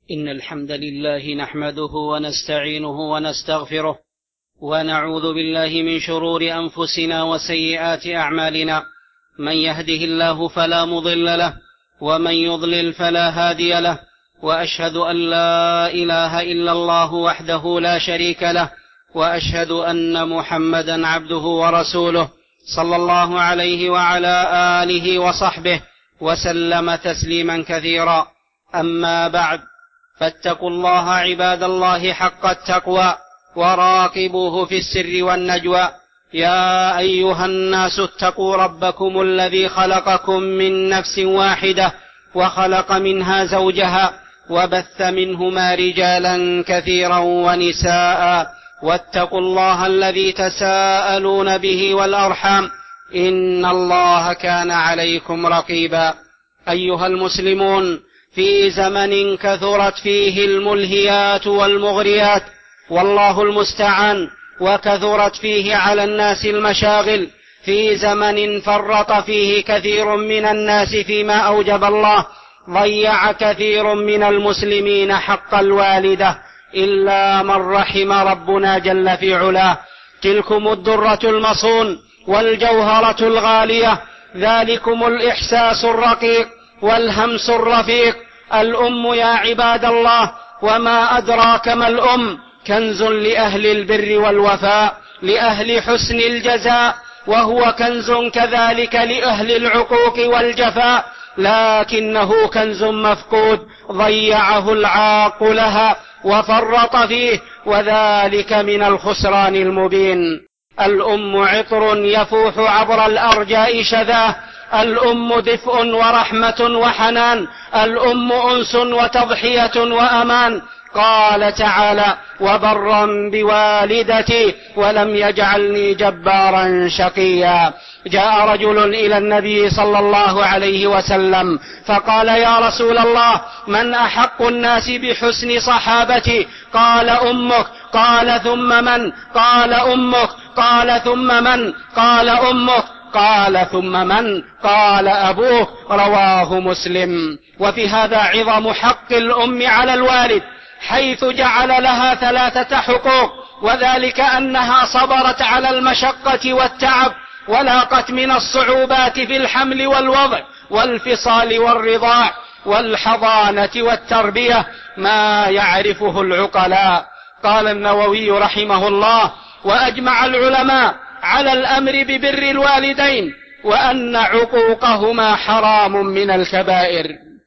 إن الحمد لله نحمده ونستعينه ونستغفره ونعوذ بالله من شرور أنفسنا وسيئات أعمالنا. من يهده الله فلا مضل له ومن يضلل فلا هادي له، وأشهد أن لا إله إلا الله وحده لا شريك له، وأشهد أن محمدا عبده ورسوله صلى الله عليه وعلى آله وصحبه وسلم تسليما كثيرا. أما بعد، فاتقوا الله عباد الله حق التقوى وراقبوه في السر والنجوى. يا أيها الناس اتقوا ربكم الذي خلقكم من نفس واحدة وخلق منها زوجها وبث منهما رجالا كثيرا ونساء، واتقوا الله الذي تساءلون به والأرحام، إن الله كان عليكم رقيبا. أيها المسلمون، في زمن كثرت فيه الملهيات والمغريات والله المستعان، وكثرت فيه على الناس المشاغل، في زمن فرط فيه كثير من الناس فيما أوجب الله، ضيع كثير من المسلمين حق الوالدة إلا من رحم ربنا جل في علاه. تلكم الدرة المصون والجوهرة الغالية، ذلكم الإحساس الرقيق والهمس الرفيق، الأم يا عباد الله. وما أدراك ما الأم؟ كنز لأهل البر والوفاء، لأهل حسن الجزاء، وهو كنز كذلك لأهل العقوق والجفاء، لكنه كنز مفقود ضيعه العاق لها وفرط فيه، وذلك من الخسران المبين. الأم عطر يفوح عبر الأرجاء شذاه، الأم دفء ورحمة وحنان، الأم أنس وتضحية وأمان. قال تعالى: وبرا بوالدتي ولم يجعلني جبارا شقيا. جاء رجل إلى النبي صلى الله عليه وسلم فقال: يا رسول الله، من أحق الناس بحسن صحابتي؟ قال: أمك. قال: ثم من؟ قال: أمك. قال: ثم من؟ قال: أمك. قال: ثم من؟ قال: أبوك. رواه مسلم. وفي هذا عظم حق الأم على الوالد، حيث جعل لها 3 حقوق، وذلك أنها صبرت على المشقة والتعب، ولاقت من الصعوبات في الحمل والوضع والفصال والرضاع والحضانة والتربية ما يعرفه العقلاء. قال النووي رحمه الله: وأجمع العلماء على الأمر ببر الوالدين، وأن عقوقهما حرام من الكبائر.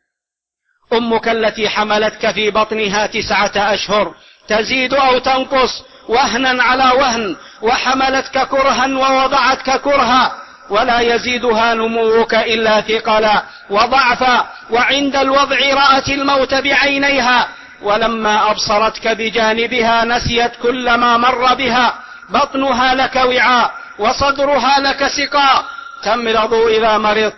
أمك التي حملتك في بطنها 9 أشهر تزيد أو تنقص وهنا على وهن، وحملتك كرها ووضعتك كرها، ولا يزيدها نموك إلا ثقلا وضعفا، وعند الوضع رأت الموت بعينيها، ولما أبصرتك بجانبها نسيت كل ما مر بها. بطنها لك وعاء وصدرها لك سقاء، تمرض إذا مرضت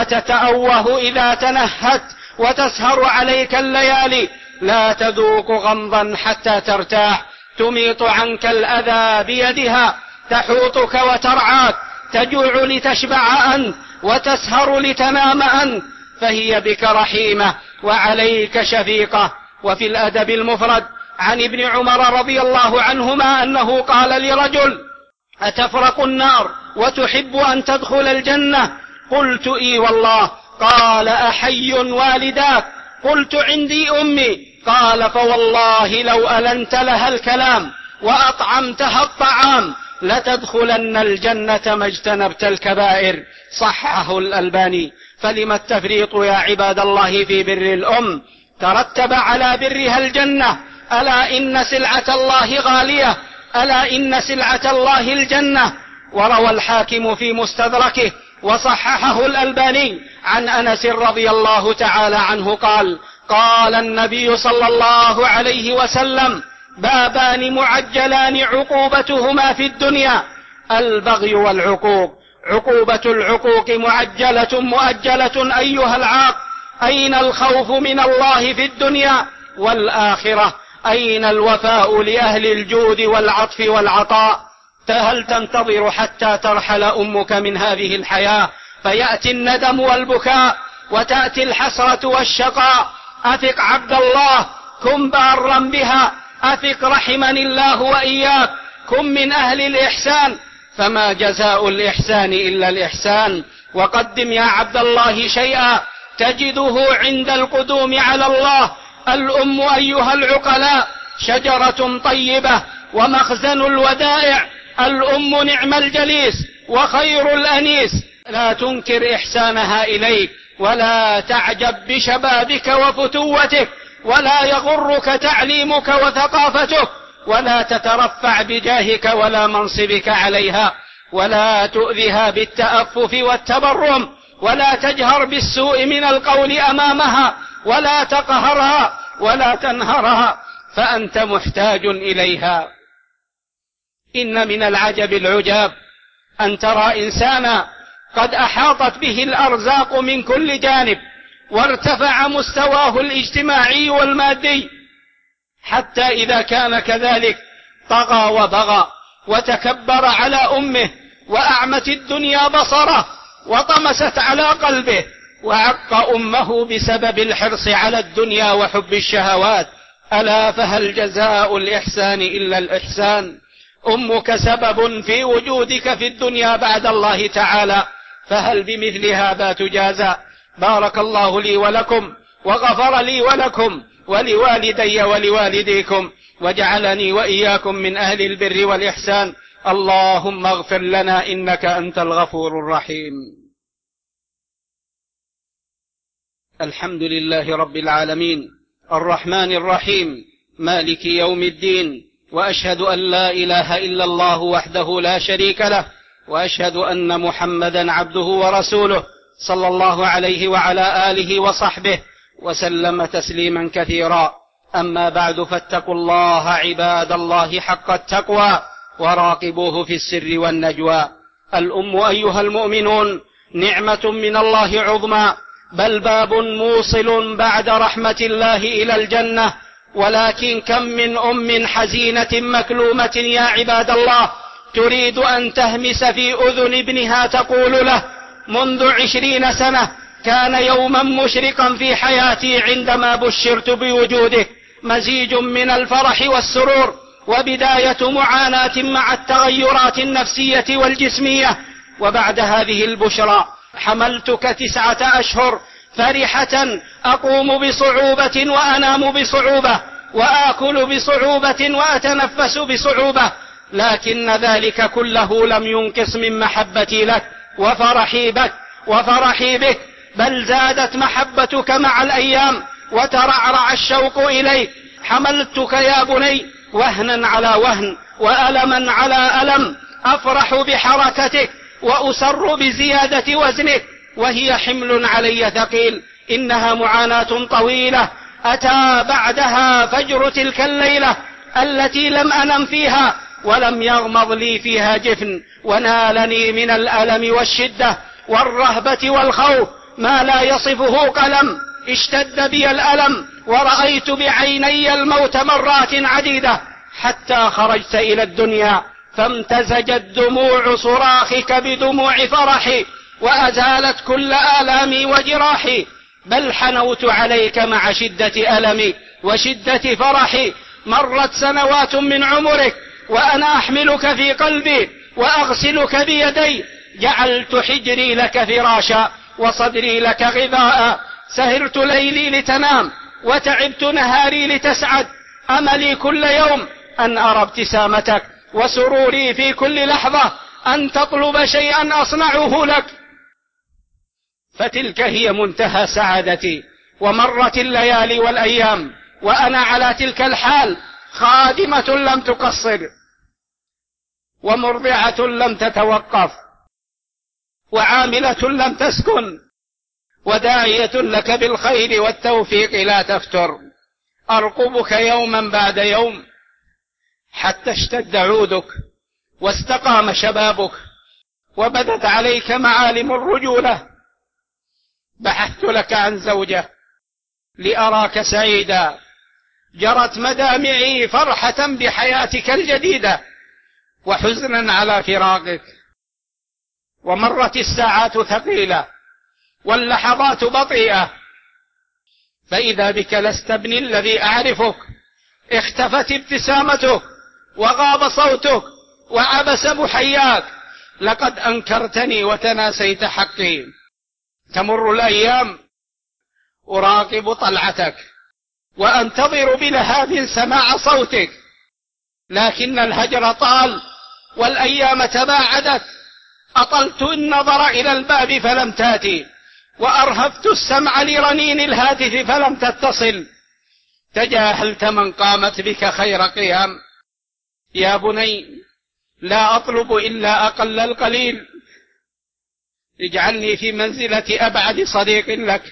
وتتأوه إذا تنهت، وتسهر عليك الليالي، لا تذوق غمضا حتى ترتاح، تميط عنك الأذى بيدها، تحوطك وترعاك، تجوع لتشبع أنت وتسهر لتنام أنت، فهي بك رحيمة وعليك شفيقة. وفي الأدب المفرد عن ابن عمر رضي الله عنهما أنه قال لرجل: أتفرق النار وتحب أن تدخل الجنة؟ قلت: إي والله. قال: أحي والداك؟ قلت: عندي أمي. قال: فوالله لو ألنت لها الكلام وأطعمتها الطعام لتدخلن الجنة ما اجتنبت الكبائر. صححه الألباني. فلم التفريط يا عباد الله في بر الأم؟ ترتب على برها الجنة. ألا إن سلعة الله غالية، ألا إن سلعة الله الجنة. وروى الحاكم في مستدركه وصححه الألباني عن أنس رضي الله تعالى عنه قال: قال النبي صلى الله عليه وسلم: بابان معجلان عقوبتهما في الدنيا: البغي والعقوق. عقوبة العقوق معجلة مؤجلة أيها العاق. أين الخوف من الله في الدنيا والآخرة؟ أين الوفاء لأهل الجود والعطف والعطاء؟ هل تنتظر حتى ترحل أمك من هذه الحياة فيأتي الندم والبكاء وتأتي الحسرة والشقاء؟ أثق عبد الله، كن بارا بها، أثق رحمني الله وإياك، كن من أهل الإحسان، فما جزاء الإحسان إلا الإحسان. وقدم يا عبد الله شيئا تجده عند القدوم على الله. الأم أيها العقلاء شجرة طيبة ومخزن الودائع، الأم نعم الجليس وخير الأنيس، لا تنكر إحسانها إليك، ولا تعجب بشبابك وفتوتك، ولا يغرك تعليمك وثقافتك، ولا تترفع بجاهك ولا منصبك عليها، ولا تؤذها بالتأفف والتبرم، ولا تجهر بالسوء من القول أمامها، ولا تقهرها ولا تنهرها، فأنت محتاج إليها. إن من العجب العجاب أن ترى إنسانا قد أحاطت به الأرزاق من كل جانب، وارتفع مستواه الاجتماعي والمادي، حتى إذا كان كذلك طغى وبغى وتكبر على أمه، وأعمت الدنيا بصره، وطمست على قلبه، وعق أمه بسبب الحرص على الدنيا وحب الشهوات. ألا فهل جزاء الإحسان إلا الإحسان؟ أمك سبب في وجودك في الدنيا بعد الله تعالى، فهل بمثل هذا تجازى؟ بارك الله لي ولكم، وغفر لي ولكم، ولوالدي ولوالديكم، وجعلني وإياكم من أهل البر والإحسان. اللهم اغفر لنا إنك أنت الغفور الرحيم. الحمد لله رب العالمين، الرحمن الرحيم، مالك يوم الدين، وأشهد أن لا إله إلا الله وحده لا شريك له، وأشهد أن محمدا عبده ورسوله، صلى الله عليه وعلى آله وصحبه وسلم تسليما كثيرا. أما بعد، فاتقوا الله عباد الله حق التقوى، وراقبوه في السر والنجوى. الأم أيها المؤمنون نعمة من الله عظمى، بل باب موصل بعد رحمة الله إلى الجنة. ولكن كم من أم حزينة مكلومة يا عباد الله تريد أن تهمس في أذن ابنها تقول له: منذ 20 سنة كان يوما مشرقا في حياتي عندما بشرت بوجودك، مزيج من الفرح والسرور، وبداية معاناة مع التغيرات النفسية والجسمية. وبعد هذه البشرى حملتك 9 أشهر فرحة، أقوم بصعوبة وأنام بصعوبة، وآكل بصعوبة وأتنفس بصعوبة، لكن ذلك كله لم ينقص من محبتي لك وفرحي بك، بل زادت محبتك مع الأيام، وترعرع الشوق إليك. حملتك يا بني وهنا على وهن، وألما على ألم، أفرح بحركتك وأسر بزيادة وزنك، وهي حمل علي ثقيل. إنها معاناة طويلة أتى بعدها فجر تلك الليلة التي لم أنم فيها، ولم يغمض لي فيها جفن، ونالني من الألم والشدة والرهبة والخوف ما لا يصفه قلم. اشتد بي الألم، ورأيت بعيني الموت مرات عديدة، حتى خرجت إلى الدنيا فامتزجت دموع صراخك بدموع فرحي، وأزالت كل آلامي وجراحي، بل حنوت عليك مع شدة ألمي وشدة فرحي. مرت سنوات من عمرك وأنا أحملك في قلبي وأغسلك بيدي، جعلت حجري لك فراشا وصدري لك غذاء، سهرت ليلي لتنام وتعبت نهاري لتسعد، أملي كل يوم أن أرى ابتسامتك، وسروري في كل لحظة أن تطلب شيئا أصنعه لك. فتلك هي منتهى سعادتي. ومرت الليالي والأيام وأنا على تلك الحال، خادمة لم تقصر، ومرضعة لم تتوقف، وعاملة لم تسكن، وداعية لك بالخير والتوفيق لا تفتر. أرقبك يوما بعد يوم حتى اشتد عودك واستقام شبابك، وبدت عليك معالم الرجولة. بحثت لك عن زوجة لأراك سعيدا، جرت مدامعي فرحة بحياتك الجديدة وحزنا على فراقك. ومرت الساعات ثقيلة واللحظات بطيئة، فإذا بك لست ابني الذي أعرفك، اختفت ابتسامتك وغاب صوتك وعبس محياك، لقد أنكرتني وتناسيت حقي. تمر الأيام أراقب طلعتك وأنتظر بلهاب سماع صوتك، لكن الهجر طال والأيام تباعدت. أطلت النظر إلى الباب فلم تأتي، وأرهفت السمع لرنين الهاتف فلم تتصل. تجاهلت من قامت بك خير قيام. يا بني، لا أطلب إلا أقل القليل، اجعلني في منزلة أبعد صديق لك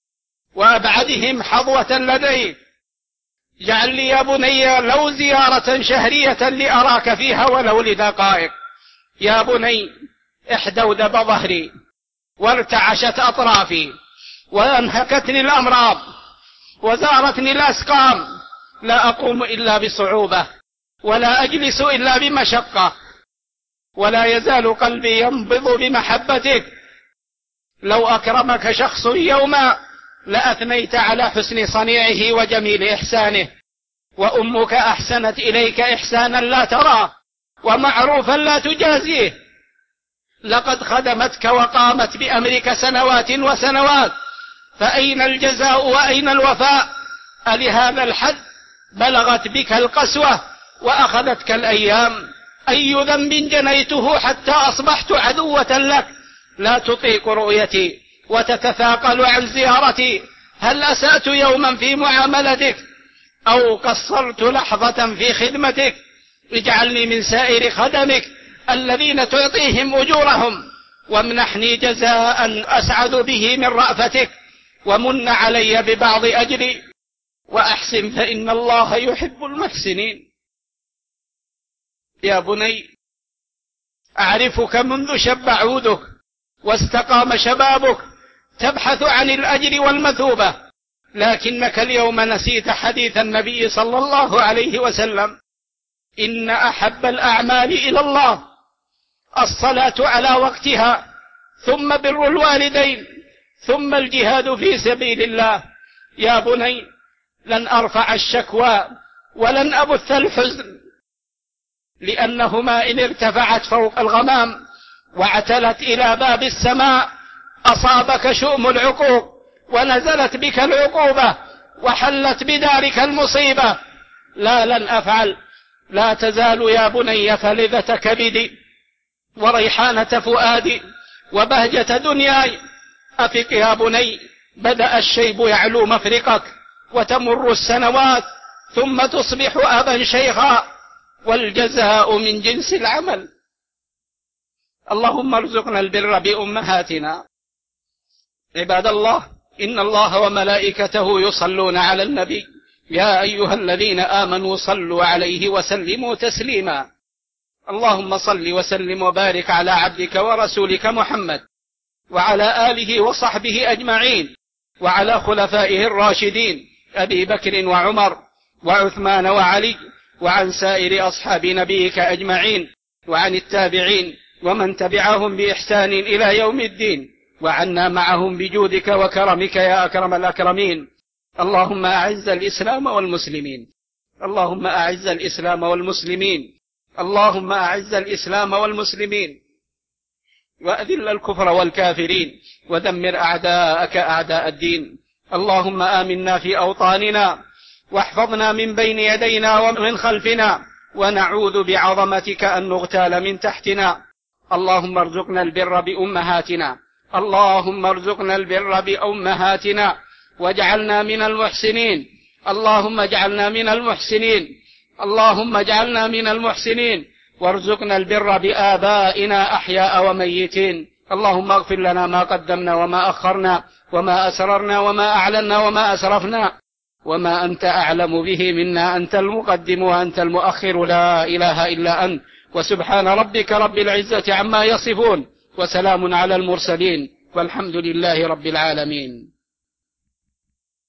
وأبعدهم حظوة لديك. اجعل لي يا بني لو زيارة شهرية لأراك فيها ولو لدقائق. يا بني، احدودب ظهري وارتعشت أطرافي وأنهكتني الأمراض وزارتني الأسقام، لا أقوم إلا بصعوبة ولا أجلس إلا بمشقة، ولا يزال قلبي ينبض بمحبتك. لو أكرمك شخص يوما لأثنيت على حسن صنيعه وجميل إحسانه، وأمك أحسنت إليك إحسانا لا تراه ومعروفا لا تجازيه. لقد خدمتك وقامت بأمرك سنوات وسنوات، فأين الجزاء وأين الوفاء؟ ألهذا الحد بلغت بك القسوة وأخذتك الأيام؟ أي ذنب جنيته حتى أصبحت عدوة لك؟ لا تطيق رؤيتي وتتثاقل عن زيارتي. هل أسأت يوما في معاملتك أو قصرت لحظة في خدمتك؟ اجعلني من سائر خدمك الذين تعطيهم أجورهم، وامنحني جزاء أسعد به من رأفتك، ومن علي ببعض أجري، وأحسن فإن الله يحب المحسنين. يا بني، أعرفك منذ شب عودك واستقام شبابك تبحث عن الأجر والمثوبة، لكنك اليوم نسيت حديث النبي صلى الله عليه وسلم: إن أحب الأعمال إلى الله الصلاة على وقتها، ثم بر الوالدين، ثم الجهاد في سبيل الله. يا بني، لن أرفع الشكوى ولن أبث الحزن، لأنهما إن ارتفعت فوق الغمام واعتلت إلى باب السماء أصابك شؤم العقوق، ونزلت بك العقوبة وحلت بدارك المصيبة. لا، لن أفعل. لا تزال يا بني فلذة كبدي وريحانة فؤادي وبهجة دنياي. أفق يا بني، بدأ الشيب يعلو مفرقك، وتمر السنوات ثم تصبح أبا شيخا، والجزاء من جنس العمل. اللهم ارزقنا البر بأمهاتنا. عباد الله، إن الله وملائكته يصلون على النبي، يا أيها الذين آمنوا صلوا عليه وسلموا تسليما. اللهم صل وسلم وبارك على عبدك ورسولك محمد وعلى آله وصحبه أجمعين، وعلى خلفائه الراشدين أبي بكر وعمر وعثمان وعلي، وعن سائر أصحاب نبيك أجمعين، وعن التابعين ومن تبعهم بإحسان إلى يوم الدين، وعنا معهم بجودك وكرمك يا أكرم الأكرمين. اللهم أعز الإسلام والمسلمين، اللهم أعز الإسلام والمسلمين، اللهم أعز الإسلام والمسلمين، وأذل الكفر والكافرين، ودمر أعداءك أعداء الدين. اللهم آمنا في أوطاننا، واحفظنا من بين يدينا ومن خلفنا، ونعوذ بعظمتك أن نغتال من تحتنا. اللهم ارزقنا البر بأمهاتنا، اللهم ارزقنا البر بأمهاتنا، واجعلنا من المحسنين. اللهم اجعلنا من المحسنين، اللهم اجعلنا من المحسنين، وارزقنا البر بآبائنا أحياء وميتين. اللهم اغفر لنا ما قدمنا وما أخرنا وما أسررنا وما أعلنا وما أسرفنا وما أنت أعلم به منا. أنت المقدم وأنت المؤخر، لا إله إلا أنت. وسبحان ربك رب العزة عما يصفون، وسلام على المرسلين، والحمد لله رب العالمين.